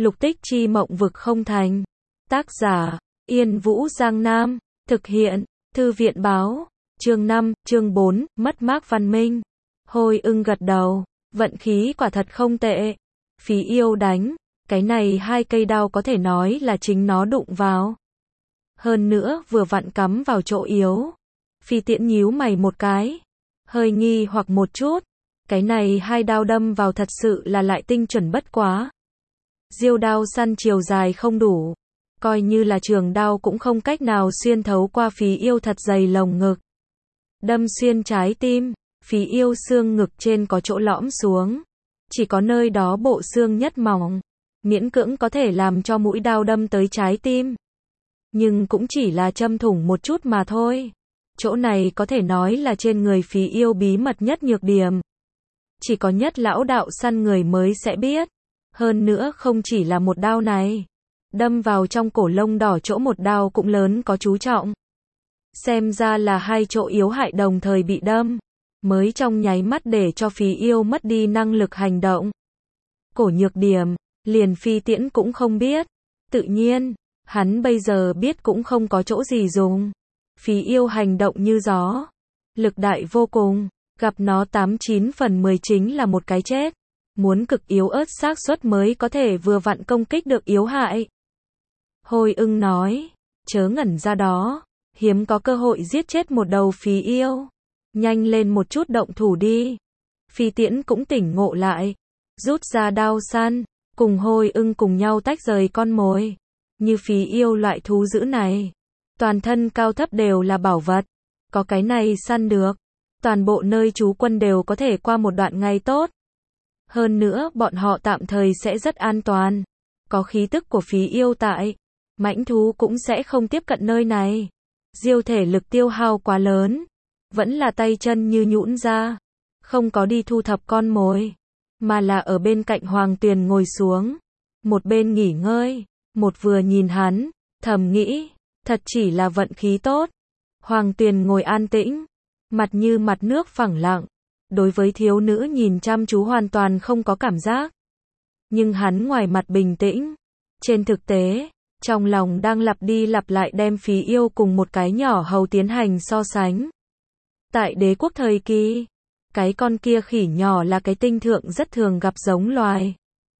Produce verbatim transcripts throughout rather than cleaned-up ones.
Lục Tích Chi mộng vực không thành. Tác giả, Yên Vũ Giang Nam. Thực hiện, Thư viện Báo. Chương năm, chương bốn, mất mát văn minh. Hồi ưng gật đầu. Vận khí quả thật không tệ. Phí yêu đánh. Cái này hai cây đao có thể nói là chính nó đụng vào. Hơn nữa vừa vặn cắm vào chỗ yếu. Phi Tiễn nhíu mày một cái. Hơi nghi hoặc một chút. Cái này hai đao đâm vào thật sự là lại tinh chuẩn bất quá. Diêu đao săn chiều dài không đủ. Coi như là trường đao cũng không cách nào xuyên thấu qua Phí yêu thật dày lồng ngực. Đâm xuyên trái tim. Phí yêu xương ngực trên có chỗ lõm xuống. Chỉ có nơi đó bộ xương nhất mỏng. Miễn cưỡng có thể làm cho mũi đao đâm tới trái tim. Nhưng cũng chỉ là châm thủng một chút mà thôi. Chỗ này có thể nói là trên người Phí yêu bí mật nhất nhược điểm. Chỉ có nhất lão đạo săn người mới sẽ biết. Hơn nữa không chỉ là một đao này. Đâm vào trong cổ lông đỏ chỗ một đao cũng lớn có chú trọng. Xem ra là hai chỗ yếu hại đồng thời bị đâm. Mới trong nháy mắt để cho Phí yêu mất đi năng lực hành động. Cổ nhược điểm, liền Phi Tiễn cũng không biết. Tự nhiên, hắn bây giờ biết cũng không có chỗ gì dùng. Phí yêu hành động như gió. Lực đại vô cùng. Gặp nó tám chín phần mười chính là một cái chết. Muốn cực yếu ớt xác suất mới có thể vừa vặn công kích được yếu hại. Hồi ưng nói. Chớ ngẩn ra đó. Hiếm có cơ hội giết chết một đầu Phí yêu. Nhanh lên một chút động thủ đi. Phi Tiễn cũng tỉnh ngộ lại. Rút ra đao săn. Cùng Hồi ưng cùng nhau tách rời con mồi. Như Phí yêu loại thú dữ này. Toàn thân cao thấp đều là bảo vật. Có cái này săn được. Toàn bộ nơi trú quân đều có thể qua một đoạn ngày tốt. Hơn nữa bọn họ tạm thời sẽ rất an toàn. Có khí tức của Phí yêu tại. Mãnh thú cũng sẽ không tiếp cận nơi này. Diêu thể lực tiêu hao quá lớn. Vẫn là tay chân như nhũn ra. Không có đi thu thập con mồi. Mà là ở bên cạnh Hoàng Tuyền ngồi xuống. Một bên nghỉ ngơi. Một vừa nhìn hắn. Thầm nghĩ. Thật chỉ là vận khí tốt. Hoàng Tuyền ngồi an tĩnh. Mặt như mặt nước phẳng lặng. Đối với thiếu nữ nhìn chăm chú hoàn toàn không có cảm giác. Nhưng hắn ngoài mặt bình tĩnh. Trên thực tế, trong lòng đang lặp đi lặp lại đem Phí yêu cùng một cái nhỏ hầu tiến hành so sánh. Tại đế quốc thời kỳ, cái con kia khỉ nhỏ là cái tinh thượng rất thường gặp giống loài.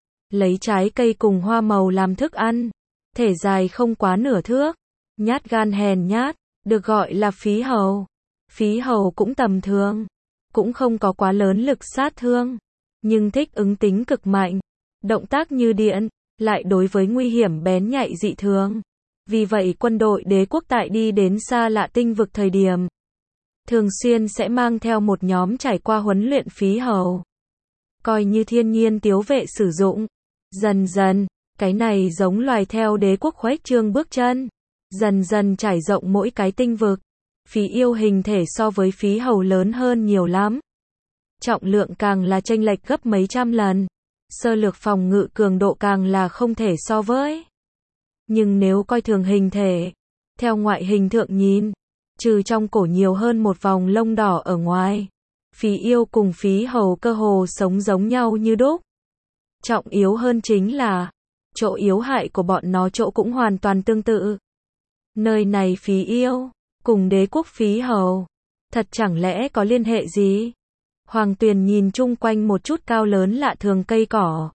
Lấy trái cây cùng hoa màu làm thức ăn. Thể dài không quá nửa thước. Nhát gan hèn nhát, được gọi là Phí hầu. Phí hầu cũng tầm thường. Cũng không có quá lớn lực sát thương. Nhưng thích ứng tính cực mạnh. Động tác như điện. Lại đối với nguy hiểm bén nhạy dị thường. Vì vậy quân đội đế quốc tại đi đến xa lạ tinh vực thời điểm. Thường xuyên sẽ mang theo một nhóm trải qua huấn luyện Phí hầu. Coi như thiên nhiên tiếu vệ sử dụng. Dần dần, cái này giống loài theo đế quốc khuếch trương bước chân. Dần dần trải rộng mỗi cái tinh vực. Phí yêu hình thể so với Phí hầu lớn hơn nhiều lắm. Trọng lượng càng là chênh lệch gấp mấy trăm lần. Sơ lược phòng ngự cường độ càng là không thể so với. Nhưng nếu coi thường hình thể, theo ngoại hình thượng nhìn, trừ trong cổ nhiều hơn một vòng lông đỏ ở ngoài, Phí yêu cùng Phí hầu cơ hồ sống giống nhau như đúc. Trọng yếu hơn chính là, chỗ yếu hại của bọn nó chỗ cũng hoàn toàn tương tự. Nơi này Phí yêu, cùng đế quốc Phí hầu, thật chẳng lẽ có liên hệ gì? Hoàng Tuyền nhìn chung quanh một chút cao lớn lạ thường cây cỏ.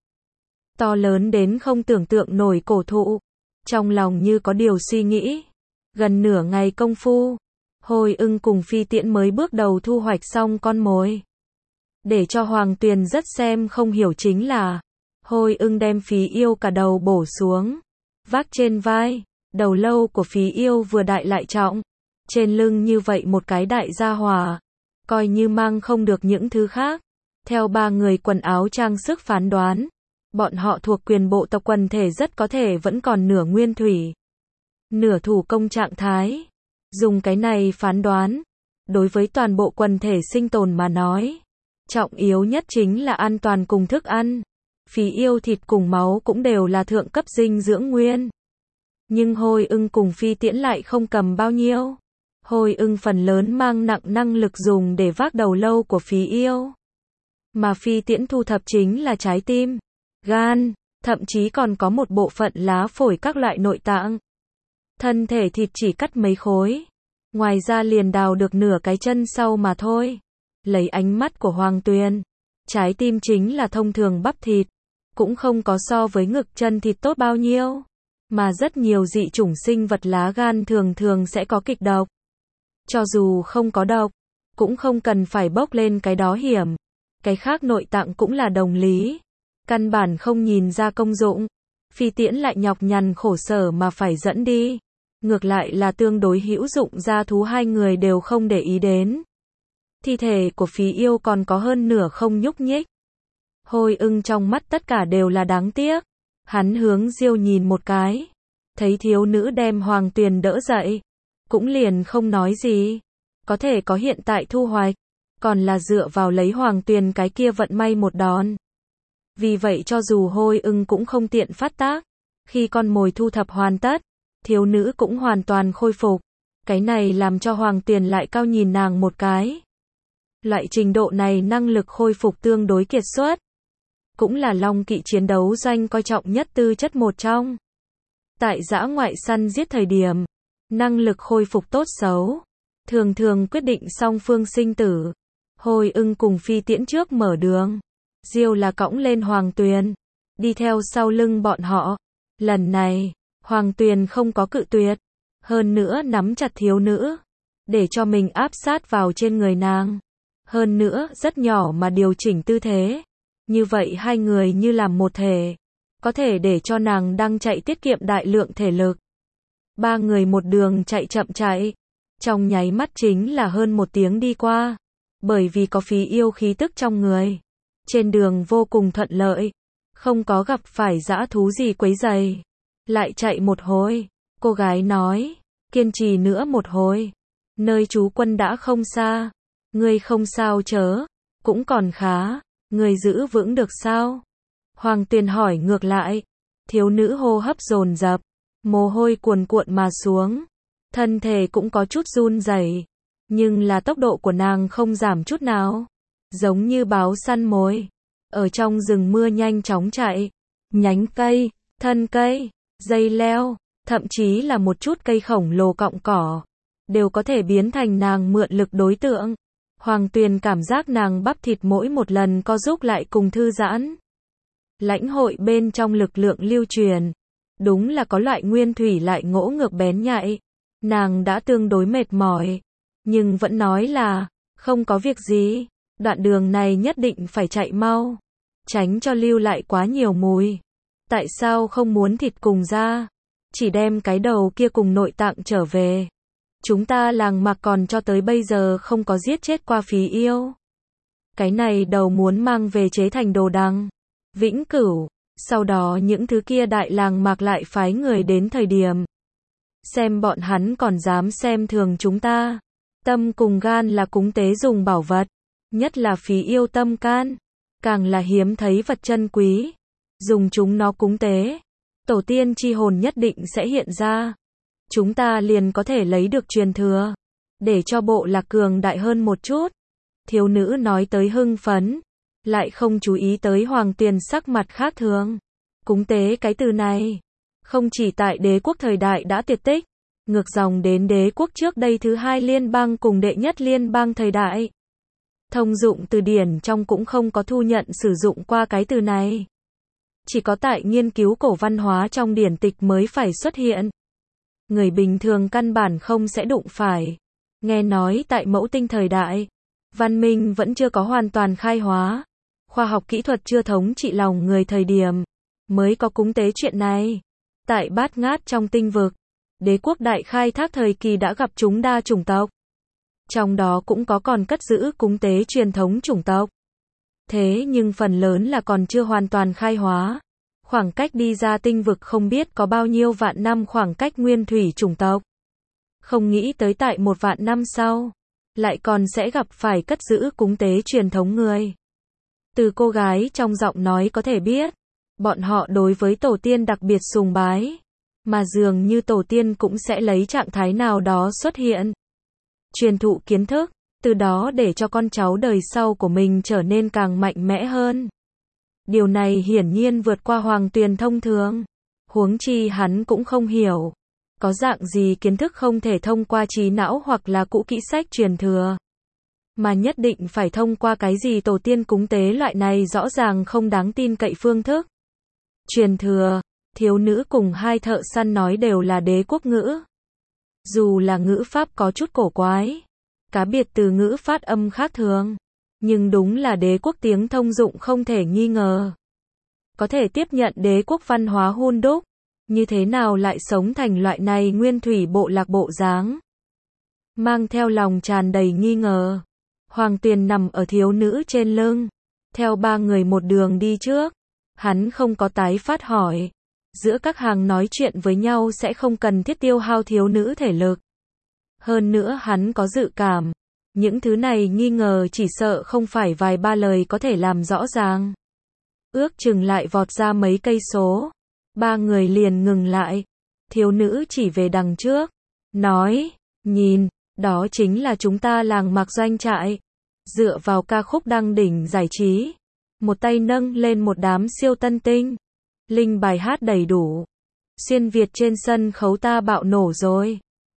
To lớn đến không tưởng tượng nổi cổ thụ. Trong lòng như có điều suy nghĩ. Gần nửa ngày công phu, Hồi ưng cùng Phi Tiễn mới bước đầu thu hoạch xong con mồi. Để cho Hoàng Tuyền rất xem không hiểu chính là, Hồi ưng đem Phí yêu cả đầu bổ xuống. Vác trên vai, đầu lâu của Phí yêu vừa đại lại trọng. Trên lưng như vậy một cái đại gia hỏa. Coi như mang không được những thứ khác. Theo ba người quần áo trang sức phán đoán, bọn họ thuộc quyền bộ tộc quần thể rất có thể vẫn còn nửa nguyên thủy, nửa thủ công trạng thái. Dùng cái này phán đoán, đối với toàn bộ quần thể sinh tồn mà nói, trọng yếu nhất chính là an toàn cùng thức ăn. Phí yêu thịt cùng máu cũng đều là thượng cấp dinh dưỡng nguyên. Nhưng Hồi ưng cùng Phi Tiễn lại không cầm bao nhiêu. Hồi ưng phần lớn mang nặng năng lực dùng để vác đầu lâu của Phí yêu. Mà Phi Tiễn thu thập chính là trái tim, gan, thậm chí còn có một bộ phận lá phổi các loại nội tạng. Thân thể thịt chỉ cắt mấy khối, ngoài ra liền đào được nửa cái chân sau mà thôi. Lấy ánh mắt của Hoàng Tuyền, trái tim chính là thông thường bắp thịt, cũng không có so với ngực chân thịt tốt bao nhiêu, mà rất nhiều dị chủng sinh vật lá gan thường thường sẽ có kịch độc. Cho dù không có độc, cũng không cần phải bốc lên cái đó hiểm. Cái khác nội tạng cũng là đồng lý, căn bản không nhìn ra công dụng, Phi Tiễn lại nhọc nhằn khổ sở mà phải dẫn đi, ngược lại là tương đối hữu dụng gia thú hai người đều không để ý đến. Thi thể của Phí Yêu còn có hơn nửa không nhúc nhích. Hồi Ưng trong mắt tất cả đều là đáng tiếc. Hắn hướng Diêu nhìn một cái, thấy thiếu nữ đem Hoàng Tuyền đỡ dậy, cũng liền không nói gì. Có thể có hiện tại thu hoạch, còn là dựa vào lấy Hoàng Tuyền cái kia vận may một đòn. Vì vậy cho dù Hồi Ưng cũng không tiện phát tác, khi con mồi thu thập hoàn tất, thiếu nữ cũng hoàn toàn khôi phục. Cái này làm cho Hoàng Tuyền lại cao nhìn nàng một cái. Loại trình độ này năng lực khôi phục tương đối kiệt xuất, cũng là Long Kỵ chiến đấu doanh coi trọng nhất tư chất một trong. Tại dã ngoại săn giết thời điểm, năng lực khôi phục tốt xấu, thường thường quyết định song phương sinh tử. Hồi Ưng cùng Phi Tiễn trước mở đường, Diêu là cõng lên Hoàng Tuyền, đi theo sau lưng bọn họ. Lần này, Hoàng Tuyền không có cự tuyệt, hơn nữa nắm chặt thiếu nữ, để cho mình áp sát vào trên người nàng. Hơn nữa, rất nhỏ mà điều chỉnh tư thế. Như vậy hai người như làm một thể, có thể để cho nàng đang chạy tiết kiệm đại lượng thể lực. Ba người một đường chạy chậm chạy, trong nháy mắt chính là hơn một tiếng đi qua, bởi vì có Phí Yêu khí tức trong người. Trên đường vô cùng thuận lợi, không có gặp phải dã thú gì quấy rầy. Lại chạy một hồi, cô gái nói, kiên trì nữa một hồi, nơi trú quân đã không xa, ngươi không sao chớ, cũng còn khá, ngươi giữ vững được sao? Hoàng Tuyền hỏi ngược lại, thiếu nữ hô hấp dồn dập, mồ hôi cuồn cuộn mà xuống, thân thể cũng có chút run rẩy, nhưng là tốc độ của nàng không giảm chút nào, giống như báo săn mồi, ở trong rừng mưa nhanh chóng chạy, nhánh cây, thân cây, dây leo, thậm chí là một chút cây khổng lồ cọng cỏ, đều có thể biến thành nàng mượn lực đối tượng. Hoàng Tuyền cảm giác nàng bắp thịt mỗi một lần co giúp lại cùng thư giãn. Lãnh hội bên trong lực lượng lưu truyền, đúng là có loại nguyên thủy lại ngỗ ngược bén nhạy. Nàng đã tương đối mệt mỏi, nhưng vẫn nói là, không có việc gì, đoạn đường này nhất định phải chạy mau, tránh cho lưu lại quá nhiều mùi. Tại sao không muốn thịt cùng da, chỉ đem cái đầu kia cùng nội tạng trở về? Chúng ta làng Mạc còn cho tới bây giờ không có giết chết qua Phí Yêu. Cái này đầu muốn mang về chế thành đồ đằng, vĩnh cửu. Sau đó những thứ kia đại làng Mạc lại phái người đến thời điểm, xem bọn hắn còn dám xem thường chúng ta. Tâm cùng gan là cúng tế dùng bảo vật, nhất là Phí Yêu tâm can, càng là hiếm thấy vật chân quý. Dùng chúng nó cúng tế, tổ tiên chi hồn nhất định sẽ hiện ra. Chúng ta liền có thể lấy được truyền thừa, để cho bộ lạc cường đại hơn một chút. Thiếu nữ nói tới hưng phấn, lại không chú ý tới Hoàng Tuyền sắc mặt khác thường. Cúng tế cái từ này, không chỉ tại đế quốc thời đại đã tuyệt tích, ngược dòng đến đế quốc trước đây thứ hai liên bang cùng đệ nhất liên bang thời đại. Thông dụng từ điển trong cũng không có thu nhận sử dụng qua cái từ này. Chỉ có tại nghiên cứu cổ văn hóa trong điển tịch mới phải xuất hiện. Người bình thường căn bản không sẽ đụng phải. Nghe nói tại mẫu tinh thời đại, văn minh vẫn chưa có hoàn toàn khai hóa, khoa học kỹ thuật chưa thống trị lòng người thời điểm, mới có cúng tế chuyện này. Tại Bát Ngát trong tinh vực, đế quốc đại khai thác thời kỳ đã gặp chúng đa chủng tộc. Trong đó cũng có còn cất giữ cúng tế truyền thống chủng tộc. Thế nhưng phần lớn là còn chưa hoàn toàn khai hóa. Khoảng cách đi ra tinh vực không biết có bao nhiêu vạn năm khoảng cách nguyên thủy chủng tộc. Không nghĩ tới tại một vạn năm sau, lại còn sẽ gặp phải cất giữ cúng tế truyền thống người. Từ cô gái trong giọng nói có thể biết, bọn họ đối với tổ tiên đặc biệt sùng bái, mà dường như tổ tiên cũng sẽ lấy trạng thái nào đó xuất hiện. Truyền thụ kiến thức, từ đó để cho con cháu đời sau của mình trở nên càng mạnh mẽ hơn. Điều này hiển nhiên vượt qua Hoàng Tuyền thông thường. Huống chi hắn cũng không hiểu. Có dạng gì kiến thức không thể thông qua trí não hoặc là cũ kỹ sách truyền thừa. Mà nhất định phải thông qua cái gì tổ tiên cúng tế loại này rõ ràng không đáng tin cậy phương thức. Truyền thừa, thiếu nữ cùng hai thợ săn nói đều là đế quốc ngữ. Dù là ngữ pháp có chút cổ quái, cá biệt từ ngữ phát âm khác thường, nhưng đúng là đế quốc tiếng thông dụng không thể nghi ngờ. Có thể tiếp nhận đế quốc văn hóa hun đúc, như thế nào lại sống thành loại này nguyên thủy bộ lạc bộ dáng. Mang theo lòng tràn đầy nghi ngờ, Hoàng Tuyền nằm ở thiếu nữ trên lưng, theo ba người một đường đi trước. Hắn không có tái phát hỏi. Giữa các hàng nói chuyện với nhau sẽ không cần thiết tiêu hao thiếu nữ thể lực. Hơn nữa hắn có dự cảm, những thứ này nghi ngờ chỉ sợ không phải vài ba lời có thể làm rõ ràng. Ước chừng lại vọt ra mấy cây số, ba người liền ngừng lại. Thiếu nữ chỉ về đằng trước, nói, nhìn, đó chính là chúng ta làng Mạc Doanh trại. Dựa vào ca khúc đăng đỉnh giải trí, một tay nâng lên một đám siêu tân tinh. Linh bài hát đầy đủ. Xuyên Việt trên sân khấu ta bạo nổ rồi.